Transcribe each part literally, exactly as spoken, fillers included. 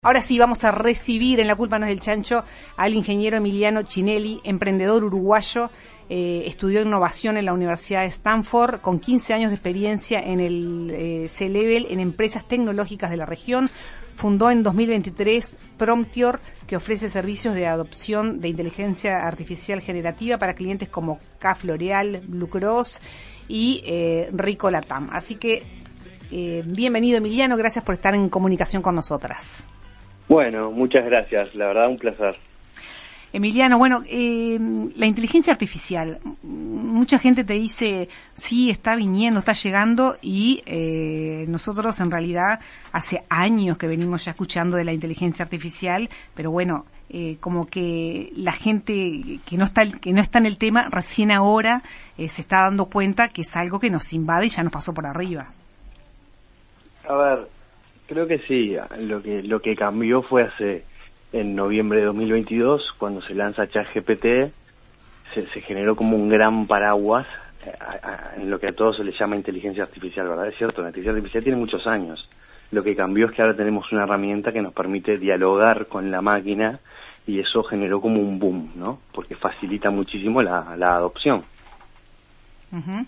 Ahora sí, vamos a recibir en La Culpa No es del Chancho al ingeniero Emiliano Chinelli, emprendedor uruguayo, eh, estudió innovación en la Universidad de Stanford, con quince años de experiencia en el eh, C-Level en empresas tecnológicas de la región. Fundó en dos mil veintitrés Promptior, que ofrece servicios de adopción de inteligencia artificial generativa para clientes como K F L'Oreal, Blue Cross y eh, Rico Latam. Así que, eh, bienvenido Emiliano, gracias por estar en comunicación con nosotras. Bueno, muchas gracias, la verdad un placer. Emiliano, bueno, eh, la inteligencia artificial, mucha gente te dice, sí, está viniendo, está llegando, y eh, nosotros en realidad hace años que venimos ya escuchando de la inteligencia artificial, pero bueno, eh, como que la gente que no está que no está en el tema, recién ahora eh, se está dando cuenta que es algo que nos invade y ya nos pasó por arriba. A ver, creo que sí, lo que lo que cambió fue hace en noviembre de dos mil veintidós, cuando se lanza ChatGPT, se, se generó como un gran paraguas eh, a, a, en lo que a todos se le llama inteligencia artificial, ¿verdad? Es cierto, la inteligencia artificial tiene muchos años. Lo que cambió es que ahora tenemos una herramienta que nos permite dialogar con la máquina, y eso generó como un boom, ¿no? Porque facilita muchísimo la, la adopción. Uh-huh.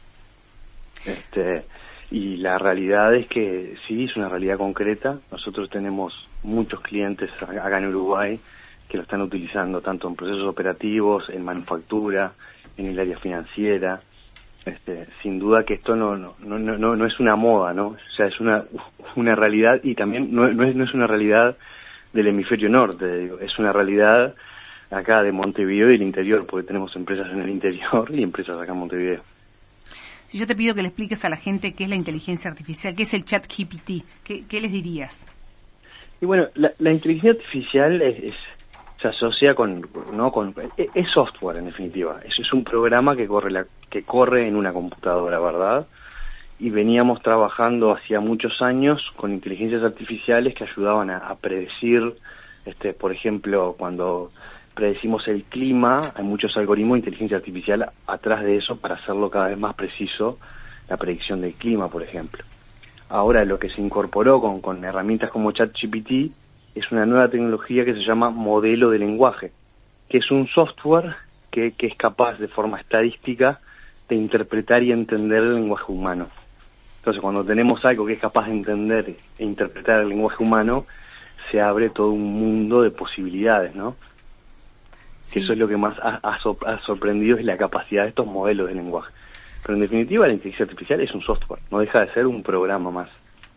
Este... Y la realidad es que sí, es una realidad concreta. Nosotros tenemos muchos clientes acá en Uruguay que lo están utilizando tanto en procesos operativos, en manufactura, en el área financiera. Este, sin duda que esto no no no no, no es una moda, ¿no? O sea, es una una realidad, y también no, no es no es una realidad del hemisferio norte, digo, es una realidad acá de Montevideo y del interior, porque tenemos empresas en el interior y empresas acá en Montevideo. Si yo te pido que le expliques a la gente qué es la inteligencia artificial, qué es el ChatGPT, ¿qué, qué les dirías? Y bueno, la, la inteligencia artificial es, es, se asocia con, ¿no? con es, es software, en definitiva. Es, es un programa que corre la, que corre en una computadora, ¿verdad? Y veníamos trabajando hacía muchos años con inteligencias artificiales que ayudaban a, a predecir, este, por ejemplo, cuando predecimos el clima, hay muchos algoritmos de inteligencia artificial atrás de eso para hacerlo cada vez más preciso, la predicción del clima, por ejemplo. Ahora lo que se incorporó con, con herramientas como ChatGPT es una nueva tecnología que se llama modelo de lenguaje, que es un software que, que es capaz de forma estadística de interpretar y entender el lenguaje humano. Entonces, cuando tenemos algo que es capaz de entender e interpretar el lenguaje humano, se abre todo un mundo de posibilidades, ¿no? Sí. Eso es lo que más ha, ha, ha sorprendido, es la capacidad de estos modelos de lenguaje. Pero en definitiva la inteligencia artificial es un software, no deja de ser un programa más.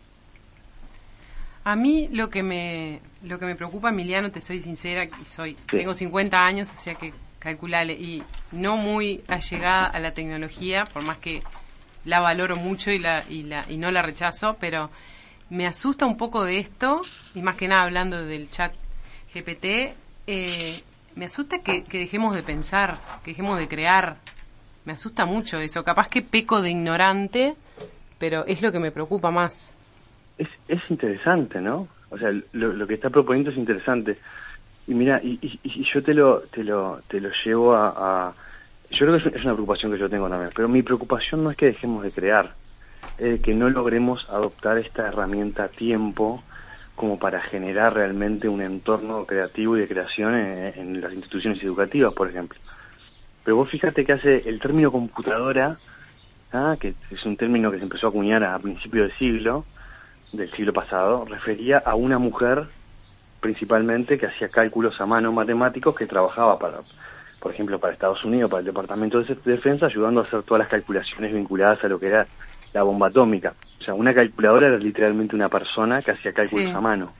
A mí lo que me lo que me preocupa, Emiliano, te soy sincera, y soy sí. tengo cincuenta años, o sea que calculale, y no muy allegada a la tecnología, por más que la valoro mucho y la y la y no la rechazo, pero me asusta un poco de esto, y más que nada hablando del chat G P T, eh, me asusta que, que dejemos de pensar, que dejemos de crear. Me asusta mucho eso. Capaz que peco de ignorante, pero es lo que me preocupa más. Es, es interesante, ¿no? O sea, lo, lo que está proponiendo es interesante. Y mira, y, y, y yo te lo te lo te lo llevo a, a... Yo creo que es, es una preocupación que yo tengo también, pero mi preocupación no es que dejemos de crear, es que no logremos adoptar esta herramienta a tiempo como para generar realmente un entorno creativo y de creación en, en las instituciones educativas, por ejemplo. Pero vos fíjate que hace el término computadora, ¿ah? que es un término que se empezó a acuñar a principios del siglo, del siglo pasado, refería a una mujer principalmente que hacía cálculos a mano matemáticos, que trabajaba para, por ejemplo, para Estados Unidos, para el Departamento de Defensa, ayudando a hacer todas las calculaciones vinculadas a lo que era la bomba atómica. O sea, una calculadora era literalmente una persona que hacía cálculos sí. a mano.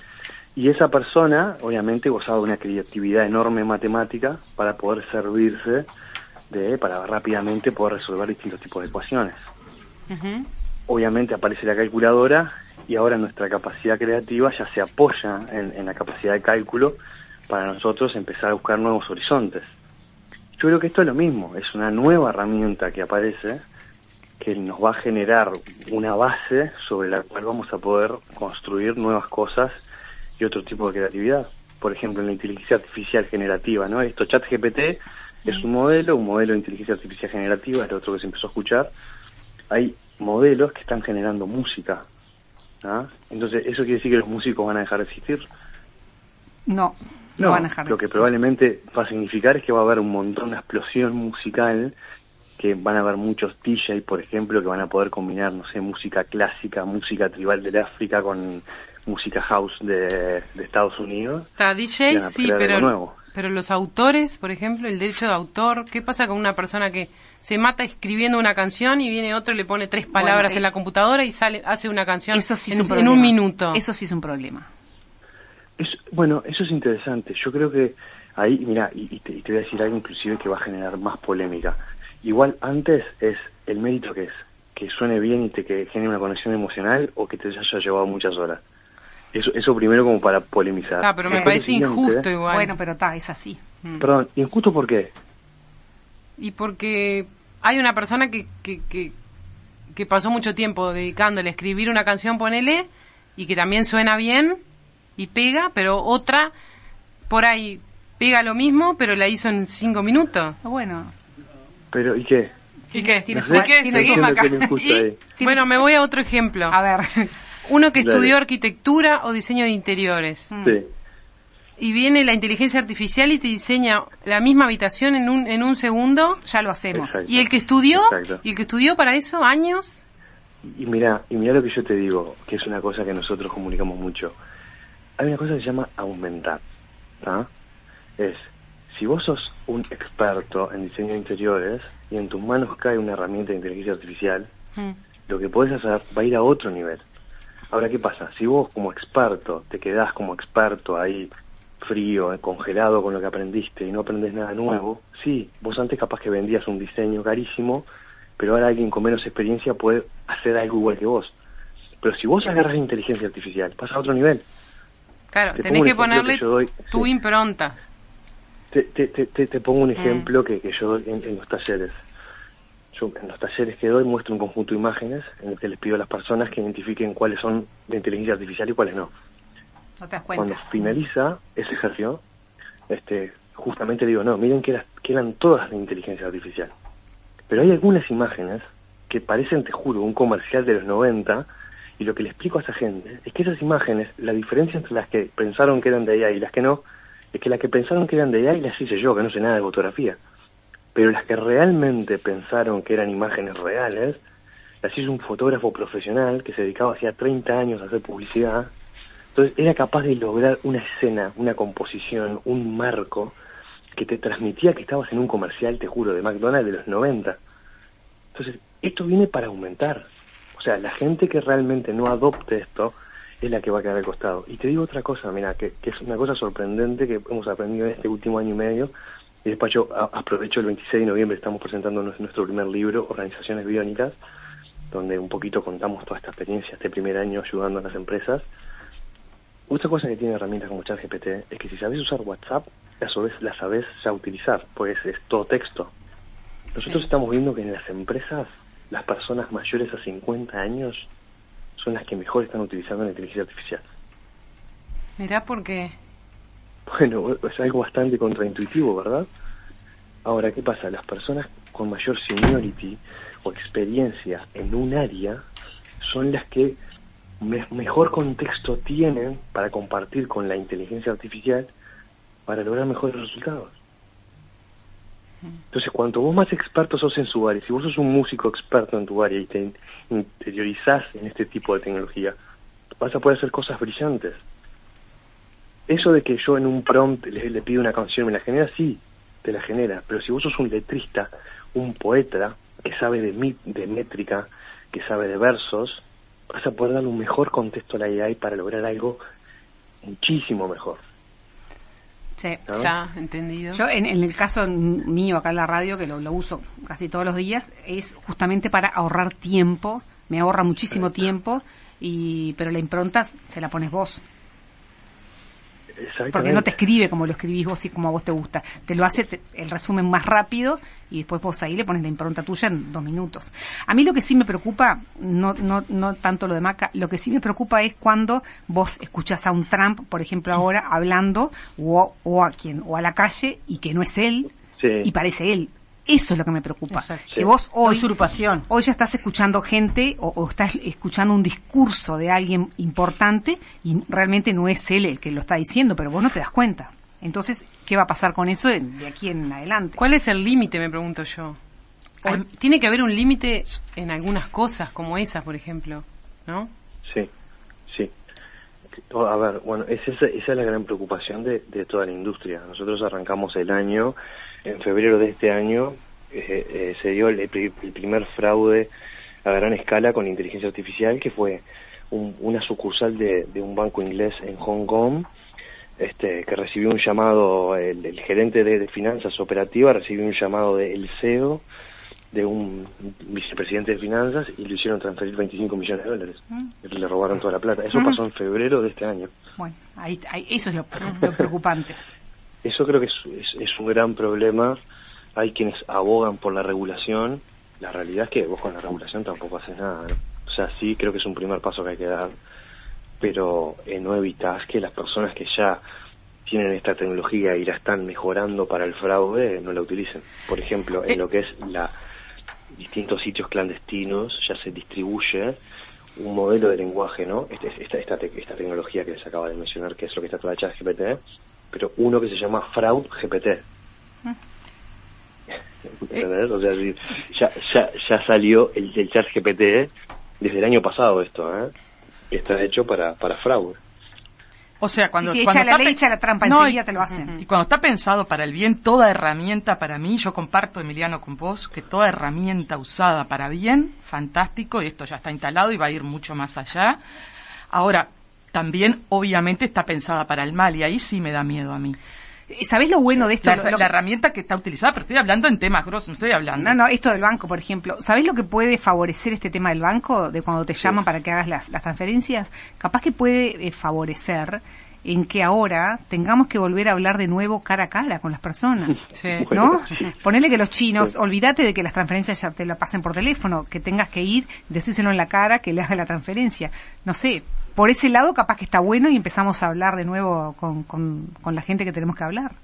Y esa persona, obviamente, gozaba de una creatividad enorme matemática para poder servirse de, para rápidamente poder resolver distintos tipos de ecuaciones. Uh-huh. Obviamente aparece la calculadora, y ahora nuestra capacidad creativa ya se apoya en, en la capacidad de cálculo para nosotros empezar a buscar nuevos horizontes. Yo creo que esto es lo mismo, es una nueva herramienta que aparece, que nos va a generar una base sobre la cual vamos a poder construir nuevas cosas y otro tipo de creatividad. Por ejemplo, en la inteligencia artificial generativa, ¿no? Esto, ChatGPT, es un modelo, un modelo de inteligencia artificial generativa, es lo otro que se empezó a escuchar. Hay modelos que están generando música. ¿Ah? Entonces, ¿eso quiere decir que los músicos van a dejar de existir? No, no, no van a dejar de lo que existir. probablemente va a significar es que va a haber un montón, una explosión musical, que van a haber muchos D J, por ejemplo, que van a poder combinar, no sé, música clásica, música tribal del África con música house de, de Estados Unidos. Está D J, sí, pero, pero los autores, por ejemplo, el derecho de autor, ¿qué pasa con una persona que se mata escribiendo una canción y viene otro y le pone tres palabras bueno, eh, en la computadora y sale hace una canción eso sí en, es un en un minuto? Eso sí es un problema. Es, bueno, eso es interesante. Yo creo que ahí, mira, y, y, te, y te voy a decir algo inclusive que va a generar más polémica. Igual antes es el mérito que es, que suene bien y te que genere una conexión emocional o que te haya llevado muchas horas. Eso, eso primero como para polemizar. Ah, pero me parece injusto igual. Bueno, pero está, es así. Mm. Perdón, ¿injusto por qué? Y porque hay una persona que, que, que, que pasó mucho tiempo dedicándole a escribir una canción, ponele, y que también suena bien y pega, pero otra por ahí pega lo mismo, pero la hizo en cinco minutos. Bueno. Pero, ¿y qué? ¿Y qué? ¿Tienes ¿Y qué? Seguimos acá. Y, bueno, me voy a otro ejemplo. A ver. Uno que estudió Dale. arquitectura o diseño de interiores. Sí. Y viene la inteligencia artificial y te diseña la misma habitación en un en un segundo. Ya lo hacemos. Exacto. Y el que estudió, Exacto. y el que estudió para eso años. Y mira, y mira lo que yo te digo, que es una cosa que nosotros comunicamos mucho. Hay una cosa que se llama aumentar, ¿tá? Es, si vos sos un experto en diseño de interiores y en tus manos cae una herramienta de inteligencia artificial, mm. lo que podés hacer va a ir a otro nivel. Ahora, ¿qué pasa? Si vos como experto te quedás como experto ahí frío, congelado con lo que aprendiste y no aprendés nada nuevo, sí, vos antes capaz que vendías un diseño carísimo, pero ahora alguien con menos experiencia puede hacer algo igual que vos. Pero si vos agarras inteligencia artificial, pasa a otro nivel. Claro, te tenés que ponerle que doy, tu sí. impronta. Te, te, te, te pongo un ejemplo mm. que, que yo doy en, en los talleres. Yo en los talleres que doy muestro un conjunto de imágenes en el que les pido a las personas que identifiquen cuáles son de inteligencia artificial y cuáles no. No te das cuenta. Cuando finaliza ese ejercicio, este, justamente digo, no, miren que, era, que eran todas de inteligencia artificial. Pero hay algunas imágenes que parecen, te juro, un comercial de los noventa, y lo que le explico a esa gente es que esas imágenes, la diferencia entre las que pensaron que eran de A I y las que no, es que las que pensaron que eran de A I las hice yo, que no sé nada de fotografía. Pero las que realmente pensaron que eran imágenes reales, las hizo un fotógrafo profesional que se dedicaba hacía treinta años a hacer publicidad. Entonces era capaz de lograr una escena, una composición, un marco que te transmitía que estabas en un comercial, te juro, de McDonald's de los noventa. Entonces, esto viene para aumentar. O sea, la gente que realmente no adopte esto es la que va a quedar al costado. Y te digo otra cosa, mira, que, que es una cosa sorprendente que hemos aprendido en este último año y medio. Y después yo a, aprovecho el veintiséis de noviembre, estamos presentando nuestro primer libro, Organizaciones Biónicas, donde un poquito contamos toda esta experiencia, este primer año ayudando a las empresas. Otra cosa que tiene herramientas como ChatGPT es que si sabes usar WhatsApp, a su vez la sabes ya utilizar, pues es todo texto. Nosotros sí. estamos viendo que en las empresas, las personas mayores a cincuenta años son las que mejor están utilizando la inteligencia artificial. Mirá por qué. Bueno, es algo bastante contraintuitivo, ¿verdad? Ahora, ¿qué pasa? Las personas con mayor seniority o experiencia en un área son las que me- mejor contexto tienen para compartir con la inteligencia artificial para lograr mejores resultados. Entonces, cuanto vos más experto sos en su área, si vos sos un músico experto en tu área y te interiorizás en este tipo de tecnología, vas a poder hacer cosas brillantes. Eso de que yo en un prompt le, le pido una canción, ¿me la genera? Sí, te la genera. Pero si vos sos un letrista, un poeta, que sabe de, mi, de métrica, que sabe de versos, vas a poder darle un mejor contexto a la A I para lograr algo muchísimo mejor. Sí, ¿no? Está entendido. Yo en, en el caso mío acá en la radio, que lo, lo uso casi todos los días, es justamente para ahorrar tiempo, me ahorra muchísimo Exacto. tiempo, y pero la impronta se la pones vos. Porque no te escribe como lo escribís vos y como a vos te gusta. Te lo hace te, el resumen más rápido y después vos ahí le pones la impronta tuya en dos minutos. A mí lo que sí me preocupa, no no no tanto lo de Maca, lo que sí me preocupa es cuando vos escuchás a un Trump, por ejemplo, ahora hablando o, o a quien o a la calle y que no es él, sí. y parece él. Eso es lo que me preocupa. Exacto. Que vos hoy, usurpación. hoy ya estás escuchando gente o, o estás escuchando un discurso de alguien importante y realmente no es él el que lo está diciendo, pero vos no te das cuenta. Entonces, ¿qué va a pasar con eso de, de aquí en adelante? ¿Cuál es el límite, me pregunto yo? O, tiene que haber un límite en algunas cosas como esas, por ejemplo, ¿no? Sí, sí. A ver, bueno, es esa, esa es la gran preocupación de, de toda la industria. Nosotros arrancamos el año, en febrero de este año, eh, eh, se dio el, el primer fraude a gran escala con inteligencia artificial, que fue un, una sucursal de, de un banco inglés en Hong Kong, este, que recibió un llamado, el, el gerente de, de finanzas operativas recibió un llamado del C E O, de un vicepresidente de finanzas, y le hicieron transferir veinticinco millones de dólares. Mm. Y le robaron toda la plata. Eso mm. pasó en febrero de este año. Bueno, ahí, ahí eso es lo, lo preocupante. Eso creo que es, es, es un gran problema. Hay quienes abogan por la regulación. La realidad es que vos con la regulación tampoco haces nada, ¿no? O sea, sí creo que es un primer paso que hay que dar, pero eh, no evitas que las personas que ya tienen esta tecnología y la están mejorando para el fraude no la utilicen. Por ejemplo, en lo que es la distintos sitios clandestinos ya se distribuye un modelo de lenguaje, ¿no? Esta, esta, esta, te, esta tecnología que les acaba de mencionar, que es lo que está toda ChatGPT, pero uno que se llama Fraud G P T. ¿Entendés? O sea, ya, ya, ya salió el, el ChatGPT desde el año pasado esto, ¿eh? Está hecho para, para fraude. O sea, cuando, si, si cuando echa la ley, echa la trampa, no, enseguida y, te lo hacen. Y cuando está pensado para el bien, toda herramienta para mí, yo comparto, Emiliano, con vos, que toda herramienta usada para bien, fantástico, y esto ya está instalado y va a ir mucho más allá. Ahora, también, obviamente, está pensada para el mal, y ahí sí me da miedo a mí. ¿Sabés lo bueno de esto? La, lo, lo la herramienta que está utilizada, pero estoy hablando en temas grosos, no estoy hablando. No, no, esto del banco, por ejemplo. ¿Sabés lo que puede favorecer este tema del banco, de cuando te llaman sí. para que hagas las, las transferencias? Capaz que puede eh, favorecer en que ahora tengamos que volver a hablar de nuevo cara a cara con las personas, sí. ¿no? Ponerle que los chinos, sí. olvídate de que las transferencias ya te la pasen por teléfono, que tengas que ir, decírselo en la cara, que le haga la transferencia. No sé, por ese lado capaz que está bueno y empezamos a hablar de nuevo con, con, con la gente que tenemos que hablar.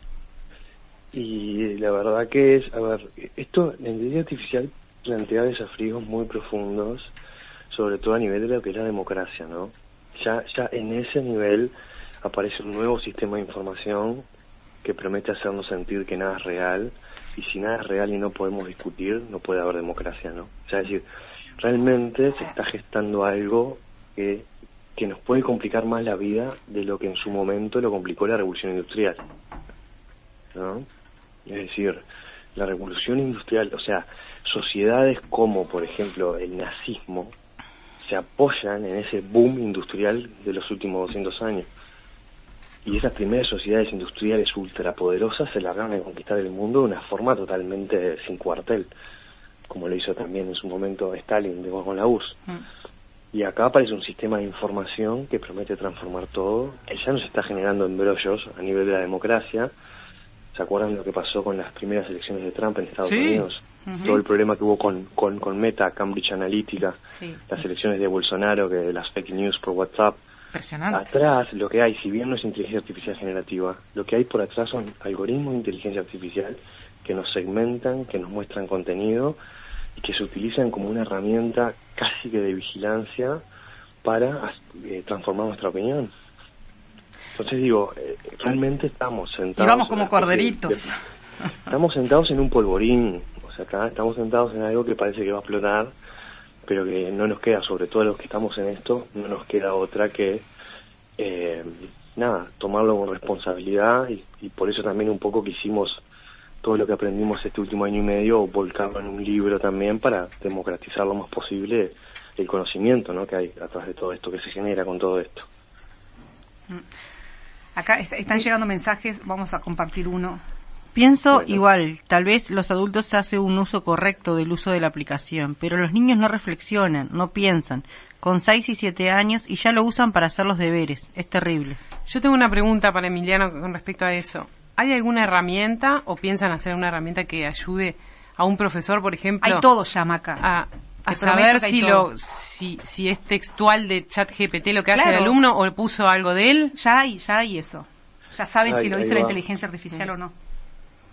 Y la verdad que es, a ver, esto, la inteligencia artificial plantea desafíos muy profundos, sobre todo a nivel de lo que es la democracia, ¿no? Ya, ya en ese nivel aparece un nuevo sistema de información que promete hacernos sentir que nada es real, y si nada es real y no podemos discutir, no puede haber democracia, ¿no? O sea, es decir, realmente se está gestando algo que, que nos puede complicar más la vida de lo que en su momento lo complicó la revolución industrial, ¿no? Es decir, la revolución industrial, o sea, sociedades como, por ejemplo, el nazismo, se apoyan en ese boom industrial de los últimos doscientos años. Y esas primeras sociedades industriales ultrapoderosas se largaron a conquistar el mundo de una forma totalmente sin cuartel, como lo hizo también en su momento Stalin de con la U R S S. Mm. Y acá aparece un sistema de información que promete transformar todo, que ya nos está generando embrollos a nivel de la democracia. ¿Se acuerdan lo que pasó con las primeras elecciones de Trump en Estados sí. Unidos? Uh-huh. Todo el problema que hubo con, con, con Meta, Cambridge Analytica, sí. las elecciones de Bolsonaro, que las fake news por WhatsApp. Impresionante. Atrás, lo que hay, si bien no es inteligencia artificial generativa, lo que hay por atrás son algoritmos de inteligencia artificial que nos segmentan, que nos muestran contenido y que se utilizan como una herramienta casi que de vigilancia para eh, transformar nuestra opinión. Entonces digo, eh, realmente estamos sentados... Y vamos como corderitos. De, de, estamos sentados en un polvorín, o sea, acá estamos sentados en algo que parece que va a explotar, pero que no nos queda, sobre todo los que estamos en esto, no nos queda otra que, eh, nada, tomarlo con responsabilidad y, y por eso también un poco quisimos todo lo que aprendimos este último año y medio, volcarlo en un libro también para democratizar lo más posible el conocimiento, ¿no?, que hay atrás de todo esto, que se genera con todo esto. Acá est- están llegando mensajes, vamos a compartir uno. Pienso bueno. igual, tal vez los adultos hacen un uso correcto del uso de la aplicación, pero los niños no reflexionan, no piensan, con seis y siete años y ya lo usan para hacer los deberes, es terrible. Yo tengo una pregunta para Emiliano con respecto a eso. ¿Hay alguna herramienta o piensan hacer una herramienta que ayude a un profesor, por ejemplo? Hay todo ya, Maca. A, a saber si lo si si es textual de ChatGPT lo que claro. hace el alumno o puso algo de él. Ya hay, ya hay eso. Ya saben ay, si lo hizo va. la inteligencia artificial mm. o no.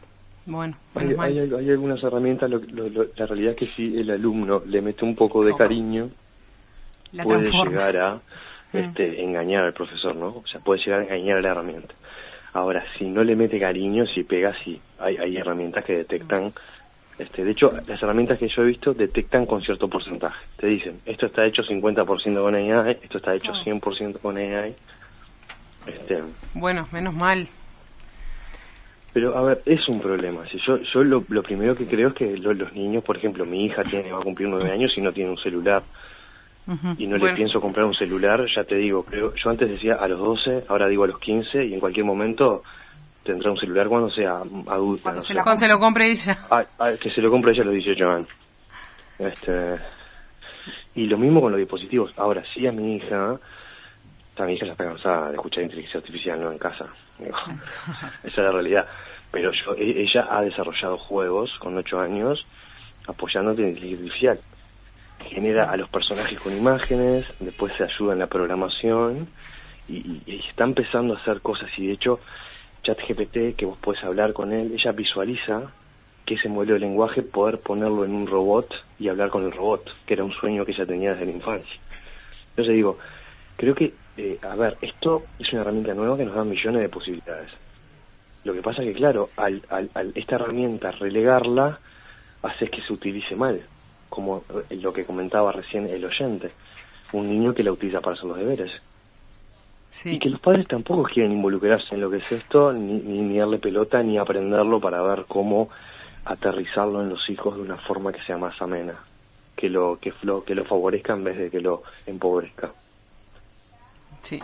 Bueno, hay, hay, hay algunas herramientas, lo, lo, lo, la realidad es que si el alumno le mete un poco de cariño, la puede transforma. llegar a este, mm. engañar al profesor, ¿no? O sea, puede llegar a engañar a la herramienta. Ahora, si no le mete cariño, si pega, sí, hay, hay herramientas que detectan, este, de hecho, las herramientas que yo he visto detectan con cierto porcentaje. Te dicen, esto está hecho cincuenta por ciento con A I, esto está hecho cien por ciento con A I. Este, bueno, menos mal. Pero, a ver, es un problema. Si yo yo lo, lo primero que creo es que lo, los niños, por ejemplo, mi hija tiene va a cumplir nueve años y no tiene un celular. Uh-huh. Y no bueno. le pienso comprar un celular, ya te digo, creo, yo antes decía a los doce, ahora digo a los quince, y en cualquier momento tendrá un celular cuando sea adulta. Cuando, no se, lo, cuando se lo compre ella. Ah, ah, que se lo compre ella a los dieciocho años. Este, y lo mismo con los dispositivos. Ahora, sí a mi hija, a mi hija ya está cansada de escuchar inteligencia artificial, ¿no? En casa. Esa es la realidad. Pero yo, ella ha desarrollado juegos con ocho años apoyándote en inteligencia artificial. Genera a los personajes con imágenes, después se ayuda en la programación y, y, y está empezando a hacer cosas. Y de hecho, ChatGPT, que vos podés hablar con él, ella visualiza que ese modelo de lenguaje, poder ponerlo en un robot y hablar con el robot, que era un sueño que ella tenía desde la infancia. Entonces digo, creo que, eh, a ver, esto es una herramienta nueva que nos da millones de posibilidades. Lo que pasa es que, claro, al, al, al esta herramienta relegarla, hace que se utilice mal, como lo que comentaba recién el oyente, un niño que la utiliza para hacer los deberes. Sí. Y que los padres tampoco quieren involucrarse en lo que es esto, ni, ni, ni darle pelota, ni aprenderlo para ver cómo aterrizarlo en los hijos de una forma que sea más amena, que lo que lo, que lo favorezca en vez de que lo empobrezca. Sí.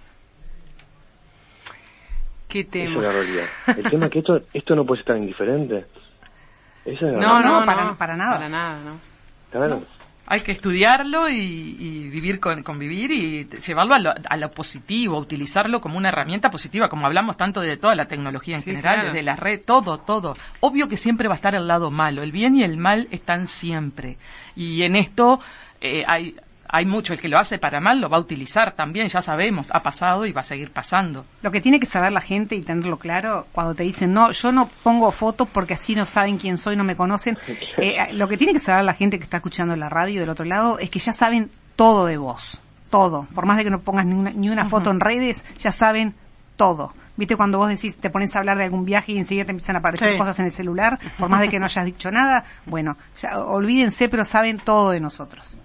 ¿Qué tema? Esa es la realidad. El tema es que esto, esto no puede estar indiferente. Esa es la no, no, no, para, no, para nada. Para nada, no. Claro. No. Hay que estudiarlo y, y vivir con convivir y llevarlo a lo, a lo positivo, utilizarlo como una herramienta positiva, como hablamos tanto de toda la tecnología en sí, general, claro. Desde la red, todo, todo. Obvio que siempre va a estar el lado malo, el bien y el mal están siempre. Y en esto eh, hay... Hay mucho, el que lo hace para mal lo va a utilizar también, ya sabemos, ha pasado y va a seguir pasando. Lo que tiene que saber la gente y tenerlo claro, cuando te dicen, no, yo no pongo fotos porque así no saben quién soy, no me conocen, eh, lo que tiene que saber la gente que está escuchando en la radio del otro lado es que ya saben todo de vos, todo. Por más de que no pongas ni una, ni una uh-huh. foto en redes, ya saben todo. ¿Viste cuando vos decís, te pones a hablar de algún viaje y enseguida te empiezan a aparecer sí. cosas en el celular, por más de que no hayas dicho nada? Bueno, ya, olvídense, pero saben todo de nosotros.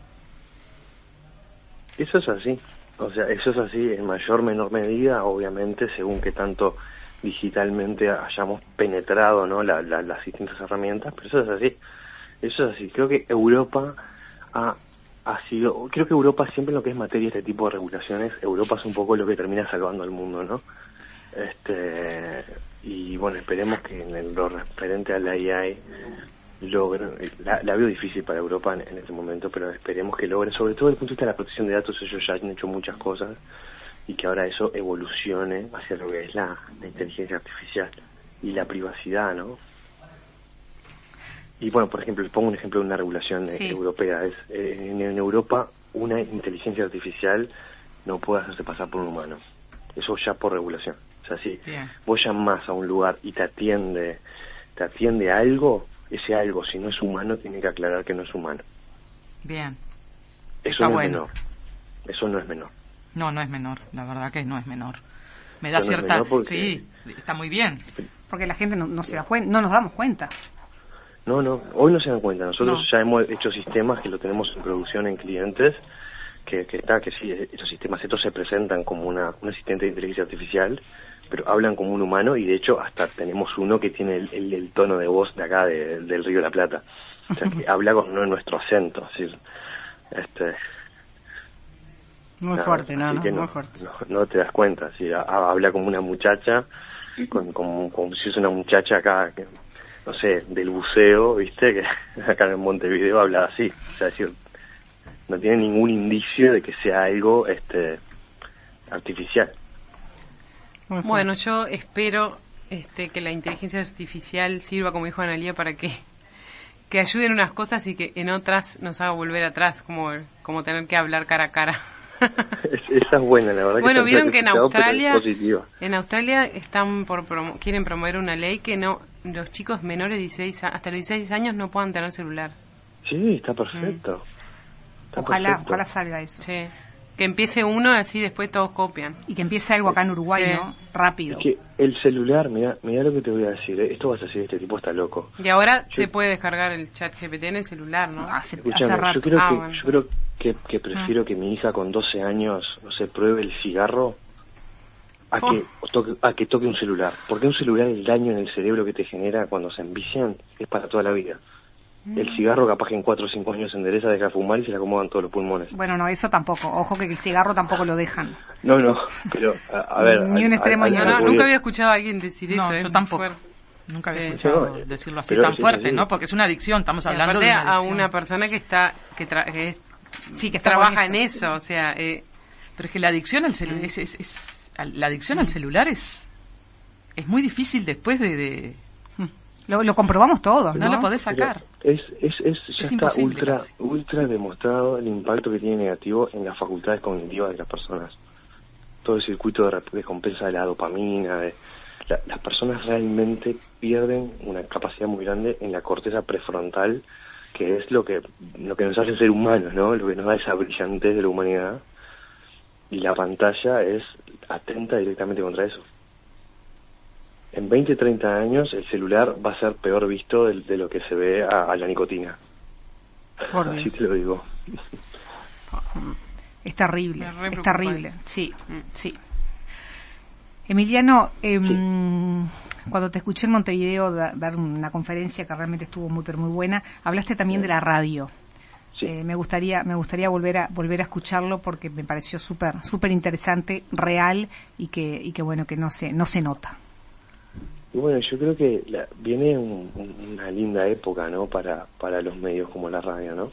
Eso es así, o sea, eso es así en mayor o menor medida, obviamente, según que tanto digitalmente hayamos penetrado, ¿no? La, la, las distintas herramientas, pero eso es así, eso es así. Creo que Europa ha, ha sido, creo que Europa siempre en lo que es materia de este tipo de regulaciones, Europa es un poco lo que termina salvando al mundo, ¿no? Este, y bueno, esperemos que en lo referente a la A I logren, la, la veo difícil para Europa en, en este momento, pero esperemos que logren, sobre todo desde el punto de vista de la protección de datos. Ellos ya han hecho muchas cosas y que ahora eso evolucione hacia lo que es la, la inteligencia artificial y la privacidad, ¿no? Y bueno, por ejemplo, les pongo un ejemplo de una regulación sí. europea. Es eh, en, en Europa una inteligencia artificial no puede hacerse pasar por un humano. Eso ya por regulación. O sea, si yeah. vos llamás a un lugar y te atiende, te atiende a algo, ese algo, si no es humano, tiene que aclarar que no es humano. Bien. Eso Está no bueno. es menor. Eso no es menor. No, no es menor. La verdad que no es menor. Me da Eso cierta... No porque... Sí, está muy bien. Porque la gente no, no se da cuenta, no nos damos cuenta. No, no, hoy no se dan cuenta. Nosotros no. ya hemos hecho sistemas que lo tenemos en producción en clientes, que, que está, que sí, estos sistemas estos se presentan como una, un asistente de inteligencia artificial, pero hablan como un humano, y de hecho hasta tenemos uno que tiene el, el, el tono de voz de acá, de, del Río de la Plata. O sea, que habla con no, nuestro acento, es decir, este... Muy no, fuerte, no, no, no, muy fuerte. No, no te das cuenta, ¿sí? Habla como una muchacha, con, como, como si es una muchacha acá, que, no sé, del buceo, ¿viste? Que acá en Montevideo habla así, o sea, es decir, no tiene ningún indicio de que sea algo este artificial. Bueno, yo espero este que la inteligencia artificial sirva, como dijo Analía, para que que ayude en unas cosas y que en otras nos haga volver atrás, como como tener que hablar cara a cara. Esa es buena, la verdad. Bueno, que vieron que en Australia en Australia están por promo- quieren promover una ley que no los chicos menores de dieciséis, hasta los dieciséis años no puedan tener celular. Sí, está perfecto. Mm. Está ojalá, perfecto. ojalá salga eso. Sí. Que empiece uno, así después todos copian. Y que empiece algo acá en Uruguay, Sí. ¿no? Rápido. Es que el celular, mira, mira lo que te voy a decir, ¿eh? Esto vas a decir, este tipo está loco. Y ahora Yo- se puede descargar el chat G P T en el celular, ¿no? Hace, Escuchame, hace rato. yo creo Ah, que, bueno. yo creo que, que prefiero que mi hija con doce años, no sé, pruebe el cigarro a Oh. que toque, a que toque un celular. Porque un celular, el daño en el cerebro que te genera cuando se envician es para toda la vida. El cigarro capaz que en cuatro o cinco años se endereza, deja de fumar y se le acomodan todos los pulmones. Bueno, no, eso tampoco. Ojo que el cigarro tampoco lo dejan. No, no, pero a, a ver... Ni un extremo ni No, Bueno, no, voy- nunca había escuchado a alguien decir No, eso. ¿eh? yo tampoco. Fuerte. Nunca había Sí. escuchado Pero, decirlo así pero tan sí, fuerte, sí. ¿no? Porque es una adicción, estamos Y hablando aparte de una a adicción. una persona que está que, tra- que es- Sí, que está trabaja con en eso, o sea, eh, Pero es que la adicción al celular es, es- es- al- la adicción al celular es es muy difícil después de, de- Lo, lo comprobamos todos, no ¿no? lo podés Pero sacar. Es, es, es, ya Es está imposible ultra, casi. ultra demostrado el impacto que tiene negativo en las facultades cognitivas de las personas. Todo el circuito de rep- recompensa de la dopamina, de, la- las personas realmente pierden una capacidad muy grande en la corteza prefrontal, que es lo que, lo que nos hace ser humanos, ¿no? Lo que nos da esa brillantez de la humanidad. Y la pantalla es atenta directamente contra eso. En veinte, treinta años el celular va a ser peor visto de, de lo que se ve a, a la nicotina. Por Así Dios. te lo digo. Es terrible, Me re es preocupa terrible, eso. sí, Mm. sí. Emiliano, em, cuando te escuché en Montevideo da- dar una conferencia que realmente estuvo muy pero muy buena, hablaste también de la radio. Sí. Eh, me gustaría me gustaría volver a volver a escucharlo porque me pareció súper súper interesante, real y que y que bueno que no se no se nota. Y bueno, yo creo que la- viene un- un- una linda época, ¿no? Para, para los medios como la radio, ¿no?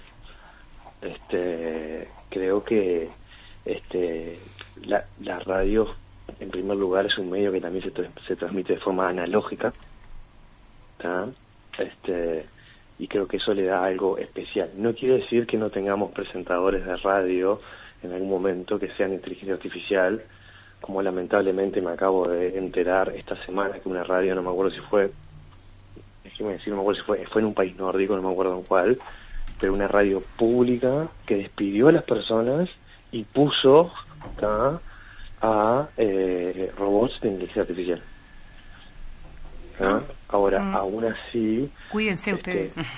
Este, creo que este, la, la radio, en primer lugar, es un medio que también se, tra- se transmite de forma analógica, ¿tá? Este, y creo que eso le da algo especial. No quiere decir que no tengamos presentadores de radio en algún momento que sean inteligencia artificial, como lamentablemente me acabo de enterar esta semana que una radio, no me acuerdo si fue, déjeme decir, no me acuerdo si fue, fue en un país nórdico, no me acuerdo en cuál, pero una radio pública que despidió a las personas y puso ¿tá? a eh, robots de inteligencia artificial. ¿tá? Ahora, Mm. aún así... Cuídense este, ustedes.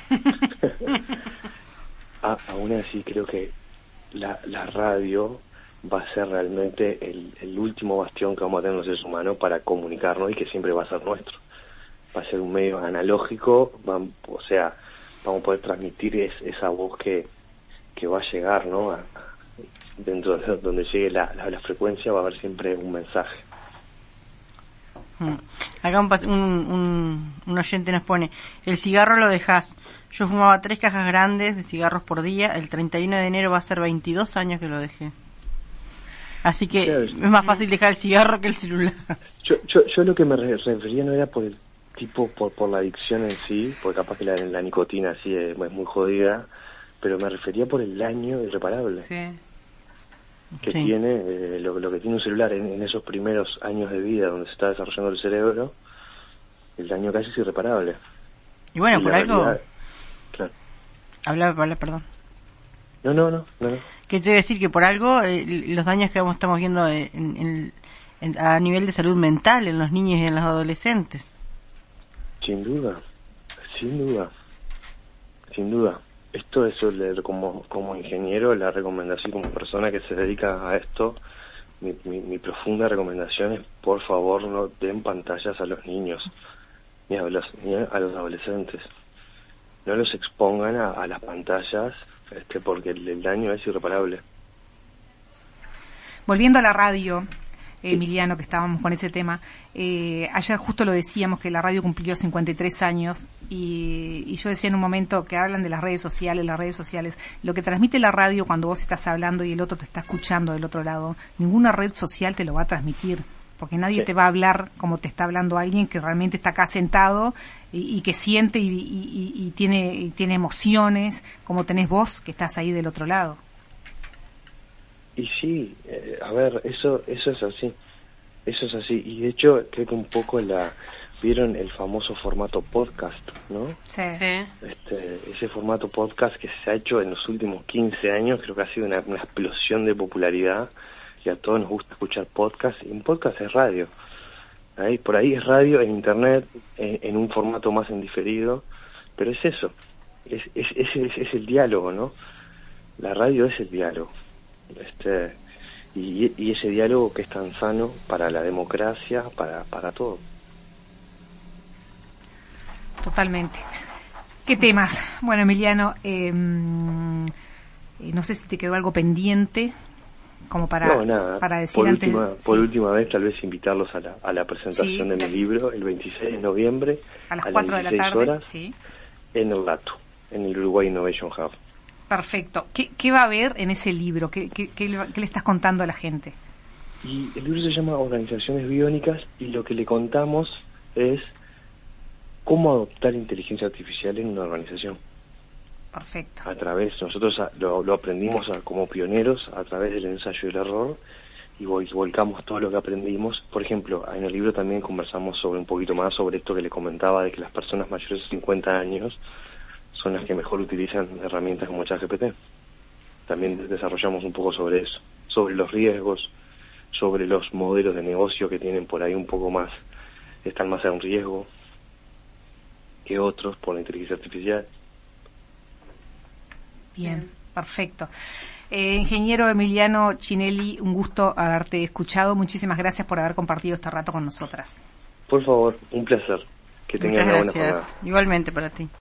a- aún así creo que la, la radio va a ser realmente el, el último bastión que vamos a tener los seres humanos para comunicarnos y que siempre va a ser nuestro. Va a ser un medio analógico, va- o sea, vamos a poder transmitir es, esa voz que, que va a llegar, ¿no? A- a- dentro de donde llegue la, la, la frecuencia va a haber siempre un mensaje. Mm. Acá un, pas- un, un, un oyente nos pone, el cigarro lo dejás. Yo fumaba tres cajas grandes de cigarros por día, el treinta y uno de enero va a ser veintidós años que lo dejé. Así que Claro. es más fácil dejar el cigarro que el celular. Yo, yo, yo lo que me re- refería no era por el tipo, por, por la adicción en sí, porque capaz que la, la nicotina sí es, es muy jodida, pero me refería por el daño irreparable sí. que Sí. tiene, eh, lo, lo que tiene un celular en, en esos primeros años de vida donde se está desarrollando el cerebro, el daño casi es irreparable. Y bueno, Y por la algo... realidad- claro. Habla, habla, perdón. No, no, no, no, no. Que te voy a decir que por algo eh, los daños que estamos viendo en, en- en- a nivel de salud mental en los niños y en los adolescentes. Sin duda, sin duda, sin duda. Esto es el- como, como ingeniero, la recomendación como persona que se dedica a esto, mi, mi, mi profunda recomendación es, por favor, no den pantallas a los niños, ni a los, ni a los adolescentes. No los expongan a, a las pantallas, este, porque el, el daño es irreparable. Volviendo a la radio, eh, Emiliano, que estábamos con ese tema, eh, ayer justo lo decíamos que la radio cumplió cincuenta y tres años y, y yo decía en un momento que hablan de las redes sociales, las redes sociales, lo que transmite la radio cuando vos estás hablando y el otro te está escuchando del otro lado, ninguna red social te lo va a transmitir, porque nadie Sí. te va a hablar como te está hablando alguien que realmente está acá sentado y, y que siente y, y- y- y tiene, y tiene emociones, como tenés vos que estás ahí del otro lado. Y sí, eh, a ver, eso eso es así, eso es así. Y de hecho creo que un poco la vieron el famoso formato podcast, ¿no? Sí. Sí. Este, ese formato podcast que se ha hecho en los últimos quince años, creo que ha sido una, una explosión de popularidad, y a todos nos gusta escuchar podcast, y un podcast es radio. Ahí, por ahí es radio, en internet, en, en un formato más en diferido, pero es eso, es, es, es, es, es el diálogo, ¿no? La radio es el diálogo, este, y, y ese diálogo que es tan sano para la democracia, para, para todo. Totalmente. ¿Qué temas? Bueno, Emiliano, eh, no sé si te quedó algo pendiente, como para, no, nada. para decir por antes. Última, Sí. Por última vez, tal vez invitarlos a la, a la presentación Sí, de mi libro el veintiséis de noviembre a las cuatro de la tarde. horas, Sí. en el LATU, en el Uruguay Innovation Hub. Perfecto. ¿Qué, qué va a haber en ese libro? ¿Qué, qué, qué, le- qué le estás contando a la gente? Y el libro se llama Organizaciones Biónicas, y lo que le contamos es cómo adoptar inteligencia artificial en una organización. Perfecto. A través, nosotros a- lo, lo aprendimos a- como pioneros a través del ensayo y el error, y vol- volcamos todo lo que aprendimos. Por ejemplo, en el libro también conversamos sobre un poquito más sobre esto que le comentaba, de que las personas mayores de cincuenta años son las que mejor utilizan herramientas como ChatGPT. También desarrollamos un poco sobre eso, sobre los riesgos, sobre los modelos de negocio que tienen por ahí un poco más, están más en riesgo que otros por la inteligencia artificial. Bien, perfecto. Eh, ingeniero Emiliano Chinelli, un gusto haberte escuchado. Muchísimas gracias por haber compartido este rato con nosotras. Por favor, un placer. Que tengan Muchas una buena gracias. jornada. Igualmente para ti.